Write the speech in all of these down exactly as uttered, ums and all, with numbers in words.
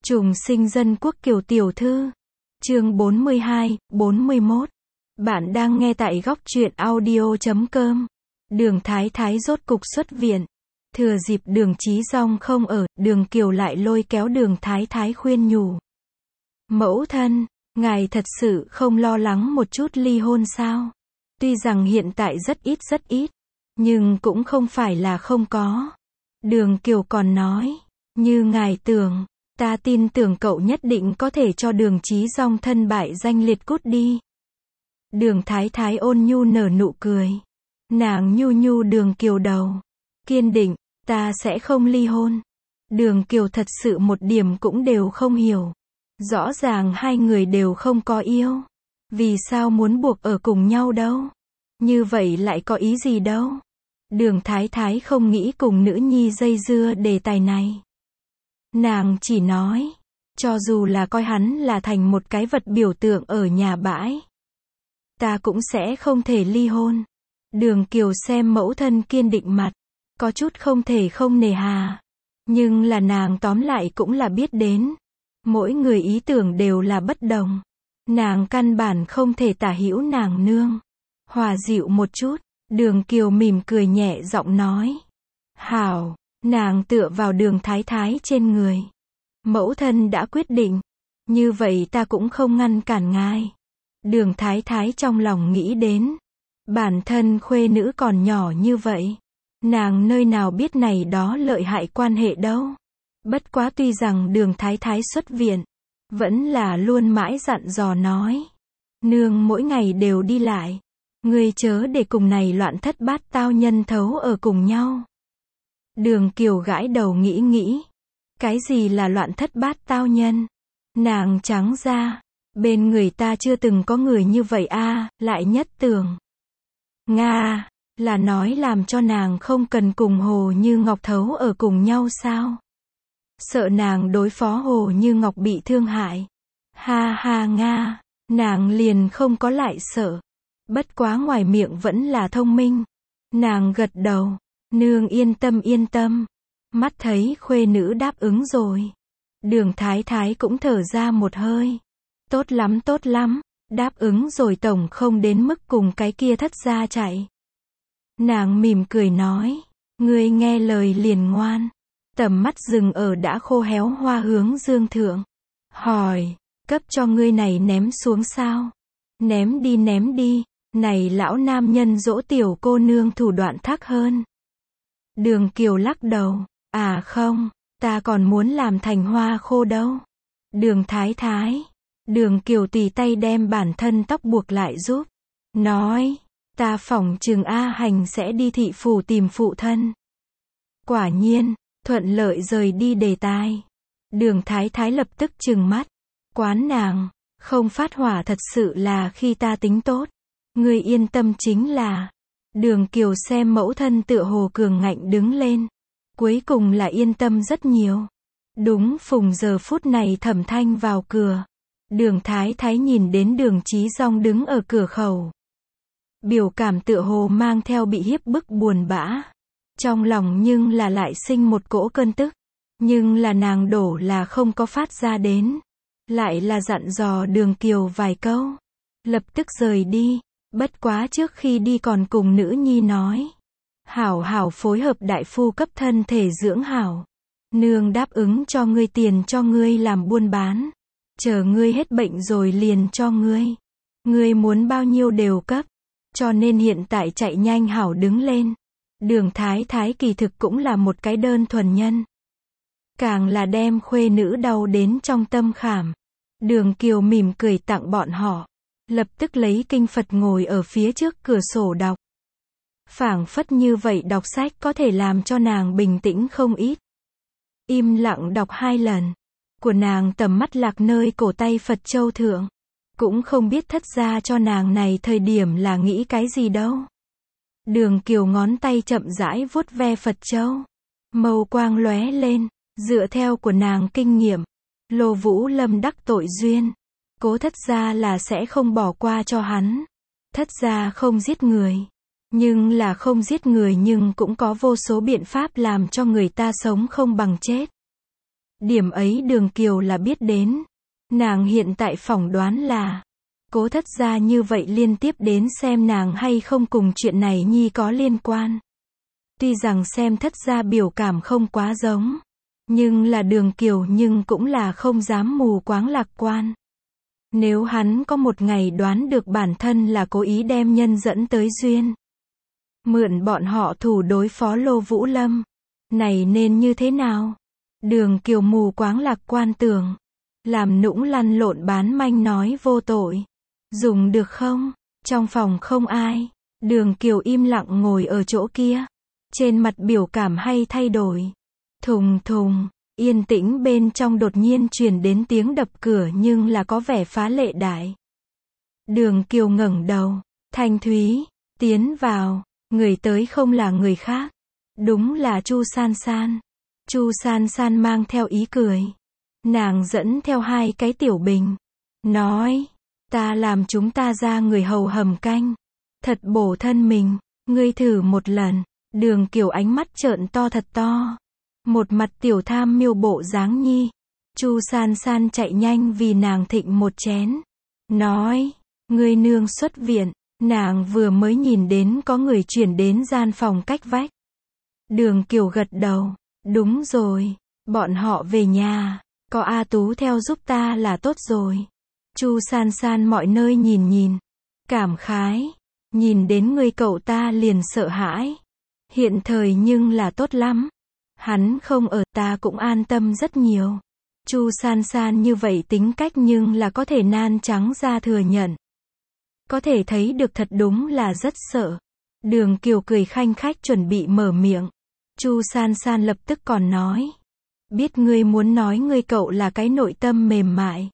Trùng sinh dân quốc Kiều tiểu thư. Chương bốn mươi hai, bốn mươi mốt. Bạn đang nghe tại góc truyện audio chấm com. Đường Thái Thái rốt cục xuất viện. Thừa dịp Đường Chí Dong không ở, Đường Kiều lại lôi kéo Đường Thái Thái khuyên nhủ. Mẫu thân, ngài thật sự không lo lắng một chút ly hôn sao? Tuy rằng hiện tại rất ít rất ít, nhưng cũng không phải là không có. Đường Kiều còn nói, như ngài tưởng, ta tin tưởng cậu nhất định có thể cho Đường Chí Dong thân bại danh liệt cút đi. Đường Thái Thái ôn nhu nở nụ cười. Nàng nhu nhu Đường Kiều đầu. Kiên định, ta sẽ không ly hôn. Đường Kiều thật sự một điểm cũng đều không hiểu. Rõ ràng hai người đều không có yêu. Vì sao muốn buộc ở cùng nhau đâu? Như vậy lại có ý gì đâu? Đường Thái Thái không nghĩ cùng nữ nhi dây dưa đề tài này. Nàng chỉ nói, cho dù là coi hắn là thành một cái vật biểu tượng ở nhà bãi, ta cũng sẽ không thể ly hôn. Đường Kiều xem mẫu thân kiên định mặt, có chút không thể không nề hà. Nhưng là nàng tóm lại cũng là biết đến, mỗi người ý tưởng đều là bất đồng. Nàng căn bản không thể tả hữu nàng nương. Hòa dịu một chút, Đường Kiều mỉm cười nhẹ giọng nói. Hảo, nàng tựa vào Đường Thái Thái trên người. Mẫu thân đã quyết định, như vậy ta cũng không ngăn cản ngài. Đường Thái Thái trong lòng nghĩ đến, bản thân khuê nữ còn nhỏ như vậy, nàng nơi nào biết này đó lợi hại quan hệ đâu. Bất quá tuy rằng Đường Thái Thái xuất viện, vẫn là luôn mãi dặn dò nói, nương mỗi ngày đều đi lại, ngươi chớ để cùng này loạn thất bát tao nhân thấu ở cùng nhau. Đường Kiều gãi đầu nghĩ nghĩ, cái gì là loạn thất bát tao nhân? Nàng trắng ra, bên người ta chưa từng có người như vậy a, lại nhất tưởng. Nga, là nói làm cho nàng không cần cùng Hồ Như Ngọc thấu ở cùng nhau sao? Sợ nàng đối phó Hồ Như Ngọc bị thương hại. Ha ha Nga, nàng liền không có lại sợ. Bất quá ngoài miệng vẫn là thông minh. Nàng gật đầu, nương yên tâm yên tâm. Mắt thấy khuê nữ đáp ứng rồi. Đường Thái Thái cũng thở ra một hơi. Tốt lắm tốt lắm, đáp ứng rồi tổng không đến mức cùng cái kia thất gia chạy. Nàng mỉm cười nói, ngươi nghe lời liền ngoan. Tầm mắt dừng ở đã khô héo hoa hướng dương thượng. Hỏi, cấp cho ngươi này ném xuống sao? Ném đi ném đi, này lão nam nhân dỗ tiểu cô nương thủ đoạn thắc hơn. Đường Kiều lắc đầu, à không, ta còn muốn làm thành hoa khô đâu. Đường Thái Thái, Đường Kiều tùy tay đem bản thân tóc buộc lại giúp. Nói, ta phỏng chừng A Hành sẽ đi thị phủ tìm phụ thân. Quả nhiên, thuận lợi rời đi đề tài. Đường Thái Thái lập tức trừng mắt. Quán nàng, không phát hỏa thật sự là khi ta tính tốt. Ngươi yên tâm chính là. Đường Kiều xem mẫu thân tựa hồ cường ngạnh đứng lên. Cuối cùng là yên tâm rất nhiều. Đúng phùng giờ phút này Thẩm Thanh vào cửa. Đường Thái Thái nhìn đến Đường Chí Dong đứng ở cửa khẩu. Biểu cảm tựa hồ mang theo bị hiếp bức buồn bã. Trong lòng nhưng là lại sinh một cỗ cơn tức. Nhưng là nàng đổ là không có phát ra đến. Lại là dặn dò Đường Kiều vài câu. Lập tức rời đi. Bất quá trước khi đi còn cùng nữ nhi nói. Hảo hảo phối hợp đại phu cấp thân thể dưỡng hảo. Nương đáp ứng cho ngươi tiền cho ngươi làm buôn bán. Chờ ngươi hết bệnh rồi liền cho ngươi. Ngươi muốn bao nhiêu đều cấp. Cho nên hiện tại chạy nhanh hảo đứng lên. Đường Thái Thái kỳ thực cũng là một cái đơn thuần nhân. Càng là đem khuê nữ đau đến trong tâm khảm. Đường Kiều mỉm cười tặng bọn họ. Lập tức lấy kinh Phật ngồi ở phía trước cửa sổ đọc. Phảng phất như vậy đọc sách có thể làm cho nàng bình tĩnh không ít. Im lặng đọc hai lần. Của nàng tầm mắt lạc nơi cổ tay Phật châu thượng. Cũng không biết thất gia cho nàng này thời điểm là nghĩ cái gì đâu. Đường Kiều ngón tay chậm rãi vuốt ve Phật châu. Mâu quang lóe lên, dựa theo của nàng kinh nghiệm. Lô Vũ Lâm đắc tội duyên. Cố thất gia là sẽ không bỏ qua cho hắn. Thất gia không giết người. Nhưng là không giết người nhưng cũng có vô số biện pháp làm cho người ta sống không bằng chết. Điểm ấy Đường Kiều là biết đến. Nàng hiện tại phỏng đoán là Cố Thất gia như vậy liên tiếp đến xem nàng hay không cùng chuyện này nhi có liên quan. Tuy rằng xem Thất gia biểu cảm không quá giống, nhưng là Đường Kiều nhưng cũng là không dám mù quáng lạc quan. Nếu hắn có một ngày đoán được bản thân là cố ý đem nhân dẫn tới duyên, mượn bọn họ thủ đối phó Lô Vũ Lâm, này nên như thế nào? Đường Kiều mù quáng lạc quan tưởng, làm nũng lăn lộn bán manh nói vô tội. Dùng được không? Trong phòng không ai. Đường Kiều im lặng ngồi ở chỗ kia. Trên mặt biểu cảm hay thay đổi. Thùng thùng, yên tĩnh bên trong đột nhiên truyền đến tiếng đập cửa nhưng là có vẻ phá lệ đại. Đường Kiều ngẩng đầu. Thanh thúy, tiến vào. Người tới không là người khác. Đúng là Chu San San. Chu San San mang theo ý cười. Nàng dẫn theo hai cái tiểu bình. Nói, ta làm chúng ta ra người hầu hầm canh. Thật bổ thân mình, ngươi thử một lần. Đường Kiều ánh mắt trợn to thật to. Một mặt tiểu tham miêu bộ dáng nhi. Chu San San chạy nhanh vì nàng thịnh một chén. Nói, ngươi nương xuất viện. Nàng vừa mới nhìn đến có người chuyển đến gian phòng cách vách. Đường Kiều gật đầu. Đúng rồi, bọn họ về nhà. Có A Tú theo giúp ta là tốt rồi. Chu San San mọi nơi nhìn nhìn. Cảm khái. Nhìn đến người cậu ta liền sợ hãi. Hiện thời nhưng là tốt lắm. Hắn không ở ta cũng an tâm rất nhiều. Chu San San như vậy tính cách nhưng là có thể nan trắng ra thừa nhận. Có thể thấy được thật đúng là rất sợ. Đường Kiều cười khanh khách chuẩn bị mở miệng. Chu San San lập tức còn nói. Biết ngươi muốn nói ngươi cậu là cái nội tâm mềm mại.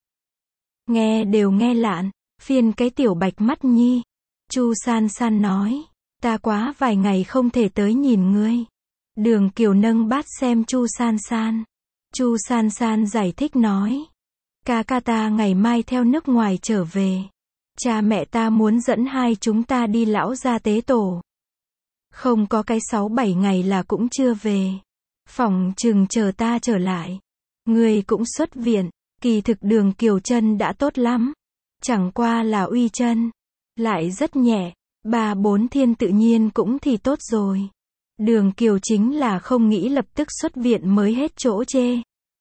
Nghe đều nghe lạn, phiền cái tiểu bạch mắt nhi. Chu San San nói. Ta quá vài ngày không thể tới nhìn ngươi. Đường Kiều nâng bát xem Chu San San. Chu San San giải thích nói. Ca ca ta ngày mai theo nước ngoài trở về. Cha mẹ ta muốn dẫn hai chúng ta đi lão gia tế tổ. Không có cái sáu bảy ngày là cũng chưa về. Phòng chừng chờ ta trở lại. Ngươi cũng xuất viện. Kỳ thực Đường Kiều chân đã tốt lắm. Chẳng qua là uy chân. Lại rất nhẹ. Ba bốn thiên tự nhiên cũng thì tốt rồi. Đường Kiều chính là không nghĩ lập tức xuất viện mới hết chỗ chê.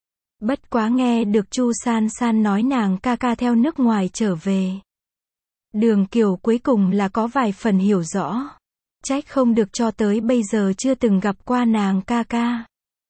Bất quá nghe được Chu San San nói nàng ca ca theo nước ngoài trở về. Đường Kiều cuối cùng là có vài phần hiểu rõ. Trách không được cho tới bây giờ chưa từng gặp qua nàng ca ca.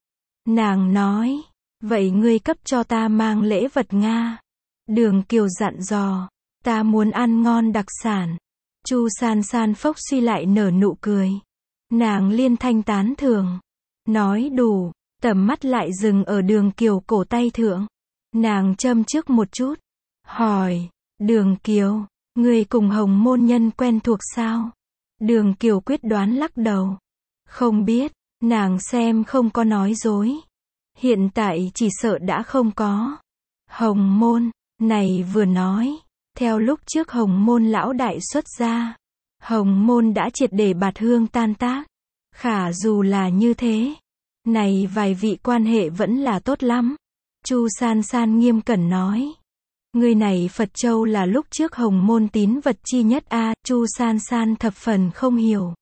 Nàng nói, vậy ngươi cấp cho ta mang lễ vật Nga. Đường Kiều dặn dò, ta muốn ăn ngon đặc sản. Chu San San phốc suy lại nở nụ cười. Nàng liên thanh tán thưởng. Nói đủ, tầm mắt lại dừng ở Đường Kiều cổ tay thượng. Nàng châm trước một chút. Hỏi, Đường Kiều, ngươi cùng Hồng môn nhân quen thuộc sao? Đường Kiều quyết đoán lắc đầu. Không biết, nàng xem không có nói dối. Hiện tại chỉ sợ đã không có. Hồng môn, này vừa nói. Theo lúc trước Hồng môn lão đại xuất ra. Hồng môn đã triệt để bạt hương tan tác. Khả dù là như thế. Này vài vị quan hệ vẫn là tốt lắm. Chu San San nghiêm cẩn nói. Người này Phật Châu là lúc trước Hồng môn tín vật chi nhất a. À, Chu San San thập phần không hiểu.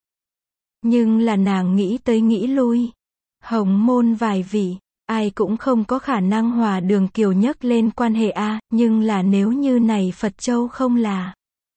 Nhưng là nàng nghĩ tới nghĩ lui. Hồng môn vài vị, ai cũng không có khả năng hòa Đường Kiều nhấc lên quan hệ a. À, nhưng là nếu như này Phật Châu không là.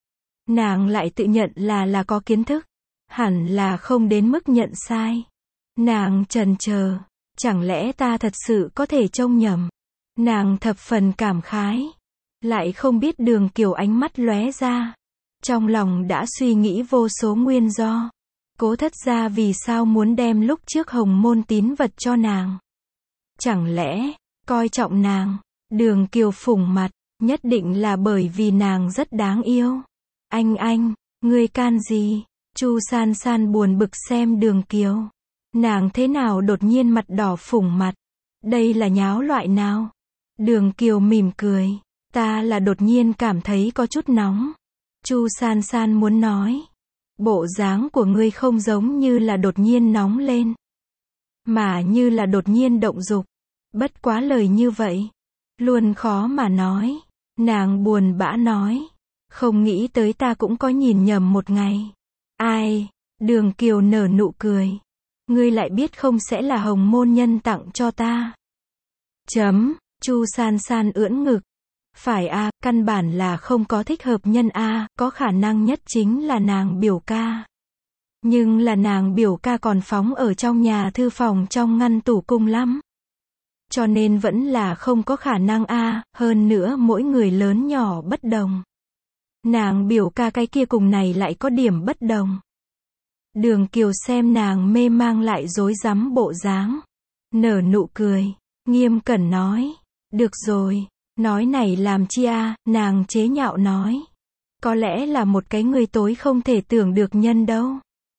Nàng lại tự nhận là là có kiến thức. Hẳn là không đến mức nhận sai. Nàng chần chờ. Chẳng lẽ ta thật sự có thể trông nhầm. Nàng thập phần cảm khái. Lại không biết Đường Kiều ánh mắt lóe ra. Trong lòng đã suy nghĩ vô số nguyên do. Cố Thất gia vì sao muốn đem lúc trước Hồng môn tín vật cho nàng. Chẳng lẽ, coi trọng nàng. Đường Kiều phủng mặt, nhất định là bởi vì nàng rất đáng yêu. Anh anh, ngươi can gì? Chu San San buồn bực xem Đường Kiều. Nàng thế nào đột nhiên mặt đỏ phủng mặt? Đây là nháo loại nào? Đường Kiều mỉm cười. Ta là đột nhiên cảm thấy có chút nóng. Chu San San muốn nói. Bộ dáng của ngươi không giống như là đột nhiên nóng lên. Mà như là đột nhiên động dục. Bất quá lời như vậy, luôn khó mà nói. Nàng buồn bã nói. Không nghĩ tới ta cũng có nhìn nhầm một ngày. Ai? Đường Kiều nở nụ cười. Ngươi lại biết không sẽ là hồng môn nhân tặng cho ta. Chấm, Chu San San ưỡn ngực. Phải a, căn bản là không có thích hợp nhân a, có khả năng nhất chính là nàng biểu ca. Nhưng là nàng biểu ca còn phóng ở trong nhà thư phòng trong ngăn tủ cung lắm. Cho nên vẫn là không có khả năng a, hơn nữa mỗi người lớn nhỏ bất đồng. Nàng biểu ca cái kia cùng này lại có điểm bất đồng. Đường Kiều xem nàng mê mang lại rối rắm bộ dáng. Nở nụ cười. Nghiêm cẩn nói. Được rồi. Nói này làm chi a, nàng chế nhạo nói. Có lẽ là một cái người tối không thể tưởng được nhân đâu.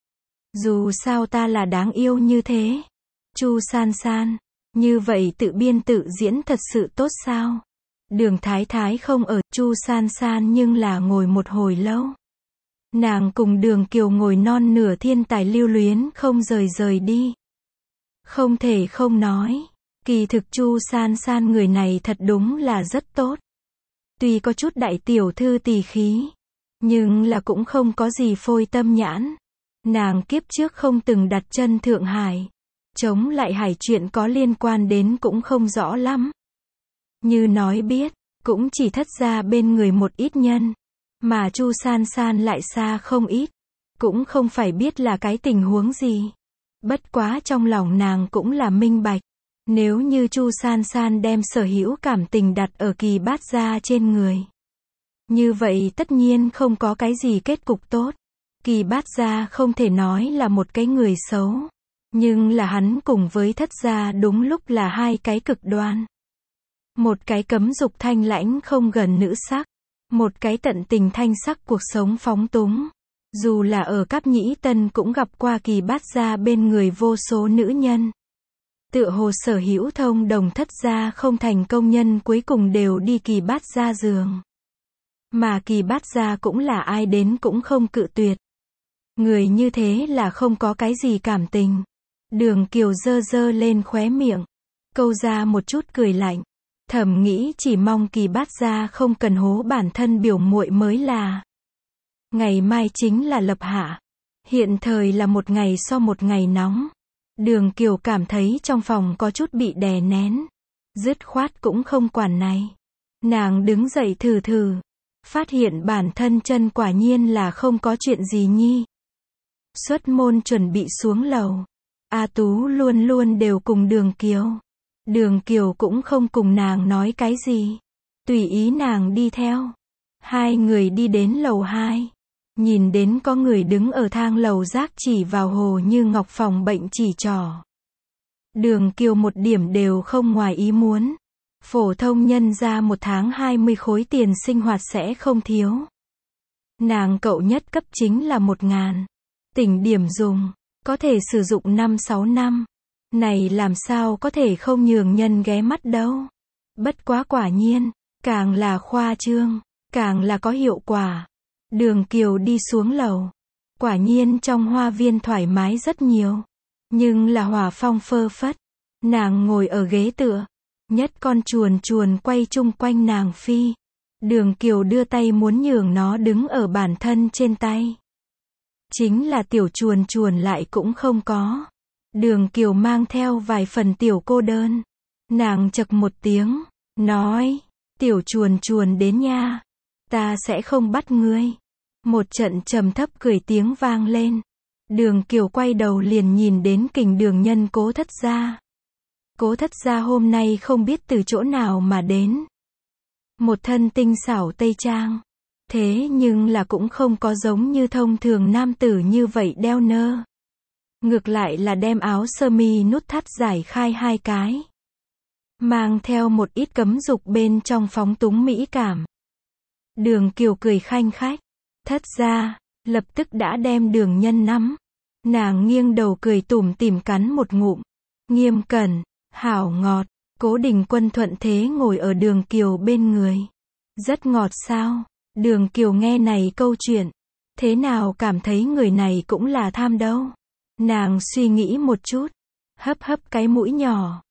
Dù sao ta là đáng yêu như thế. Chu San San. Như vậy tự biên tự diễn thật sự tốt sao? Đường Thái Thái không ở, Chu San San nhưng là ngồi một hồi lâu. Nàng cùng Đường Kiều ngồi non nửa thiên tài lưu luyến không rời rời đi. Không thể không nói. Kỳ thực Chu San San người này thật đúng là rất tốt. Tuy có chút đại tiểu thư tỳ khí, nhưng là cũng không có gì phôi tâm nhãn. Nàng kiếp trước không từng đặt chân Thượng Hải. Chống lại hải chuyện có liên quan đến cũng không rõ lắm. Như nói biết, cũng chỉ thất ra bên người một ít nhân. Mà Chu San San lại xa không ít. Cũng không phải biết là cái tình huống gì. Bất quá trong lòng nàng cũng là minh bạch. Nếu như Chu San San đem sở hữu cảm tình đặt ở Kỳ Bát Gia trên người. Như vậy tất nhiên không có cái gì kết cục tốt. Kỳ Bát Gia không thể nói là một cái người xấu. Nhưng là hắn cùng với thất gia đúng lúc là hai cái cực đoan. Một cái cấm dục thanh lãnh không gần nữ sắc. Một cái tận tình thanh sắc cuộc sống phóng túng. Dù là ở Cáp Nhĩ Tân cũng gặp qua Kỳ Bát Gia bên người vô số nữ nhân. Tựa hồ sở hữu thông đồng thất gia không thành công nhân cuối cùng đều đi Kỳ Bát Gia giường. Mà Kỳ Bát Gia cũng là ai đến cũng không cự tuyệt. Người như thế là không có cái gì cảm tình. Đường Kiều dơ dơ lên khóe miệng. Câu ra một chút cười lạnh. Thầm nghĩ chỉ mong Kỳ Bát Gia không cần hố bản thân biểu muội mới là. Ngày mai chính là lập hạ. Hiện thời là một ngày so một ngày nóng. Đường Kiều cảm thấy trong phòng có chút bị đè nén. Dứt khoát cũng không quản này. Nàng đứng dậy thử thử. Phát hiện bản thân chân quả nhiên là không có chuyện gì nhi. Xuất môn chuẩn bị xuống lầu. A Tú luôn luôn đều cùng Đường Kiều. Đường Kiều cũng không cùng nàng nói cái gì. Tùy ý nàng đi theo. Hai người đi đến lầu hai. Nhìn đến có người đứng ở thang lầu rác chỉ vào Hồ Như Ngọc phòng bệnh chỉ trỏ. Đường Kiều một điểm đều không ngoài ý muốn. Phổ thông nhân ra một tháng hai mươi khối tiền sinh hoạt sẽ không thiếu. Nàng cậu nhất cấp chính là một ngàn. Tỉnh điểm dùng. Có thể sử dụng năm sáu năm. Này làm sao có thể không nhường nhân ghé mắt đâu. Bất quá quả nhiên. Càng là khoa trương. Càng là có hiệu quả. Đường Kiều đi xuống lầu. Quả nhiên trong hoa viên thoải mái rất nhiều. Nhưng là hỏa phong phơ phất. Nàng ngồi ở ghế tựa. Nhất con chuồn chuồn quay chung quanh nàng phi. Đường Kiều đưa tay muốn nhường nó đứng ở bản thân trên tay. Chính là tiểu chuồn chuồn lại cũng không có. Đường Kiều mang theo vài phần tiểu cô đơn. Nàng chậc một tiếng. Nói. Tiểu chuồn chuồn đến nha. Ta sẽ không bắt ngươi. Một trận trầm thấp cười tiếng vang lên. Đường Kiều quay đầu liền nhìn đến Kình Đường Nhân Cố Thất Gia. Cố Thất Gia hôm nay không biết từ chỗ nào mà đến. Một thân tinh xảo tây trang. Thế nhưng là cũng không có giống như thông thường nam tử như vậy đeo nơ. Ngược lại là đem áo sơ mi nút thắt giải khai hai cái. Mang theo một ít cấm dục bên trong phóng túng mỹ cảm. Đường Kiều cười khanh khách. Thất gia, lập tức đã đem Đường Nhân nắm. Nàng nghiêng đầu cười tủm tỉm cắn một ngụm. Nghiêm cẩn, hảo ngọt. Cố Đình Quân thuận thế ngồi ở Đường Kiều bên người. Rất ngọt sao? Đường Kiều nghe này câu chuyện. Thế nào cảm thấy người này cũng là tham đâu. Nàng suy nghĩ một chút. Hấp hấp cái mũi nhỏ.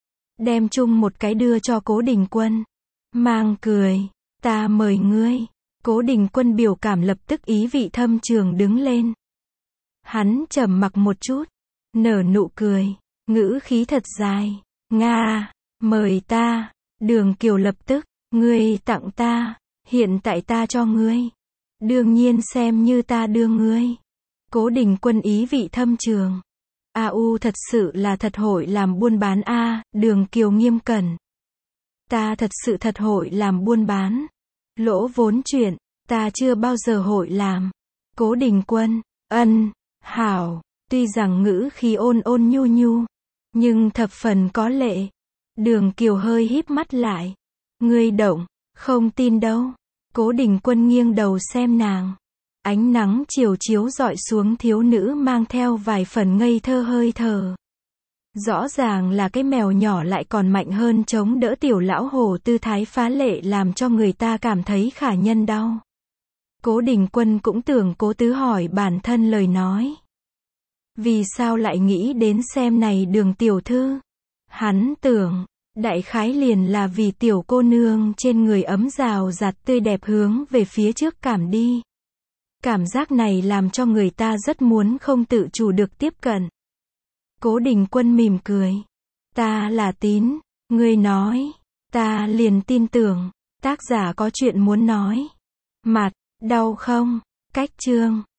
đem chung một cái đưa cho Cố Đình Quân. Mang cười, ta mời ngươi. Cố Đình Quân biểu cảm lập tức ý vị thâm trường đứng lên. Hắn trầm mặc một chút, nở nụ cười, ngữ khí thật dài. Nga, mời ta. Đường Kiều lập tức, ngươi tặng ta, hiện tại ta cho ngươi. Đương nhiên xem như ta đưa ngươi. Cố Đình Quân ý vị thâm trường. A U thật sự là thật hội làm buôn bán a, Đường Kiều nghiêm cẩn. Ta thật sự thật hội làm buôn bán. Lỗ vốn chuyện, ta chưa bao giờ hội làm. Cố Đình Quân, ân, hảo, tuy rằng ngữ khí ôn ôn nhu nhu, nhưng thập phần có lệ. Đường Kiều hơi híp mắt lại. Ngươi động, không tin đâu. Cố Đình Quân nghiêng đầu xem nàng. Ánh nắng chiều chiếu rọi xuống thiếu nữ mang theo vài phần ngây thơ hơi thở. Rõ ràng là cái mèo nhỏ lại còn mạnh hơn chống đỡ tiểu lão hồ tư thái phá lệ làm cho người ta cảm thấy khả nhân đau. Cố Đình Quân cũng tưởng Cố Tứ hỏi bản thân lời nói. Vì sao lại nghĩ đến xem này Đường tiểu thư? Hắn tưởng, đại khái liền là vì tiểu cô nương trên người ấm rào rạt tươi đẹp hướng về phía trước cảm đi. Cảm giác này làm cho người ta rất muốn không tự chủ được tiếp cận. Cố Đình Quân mỉm cười. Ta là tín, ngươi nói, ta liền tin tưởng, tác giả có chuyện muốn nói. Mặt, đau không? Cách chương.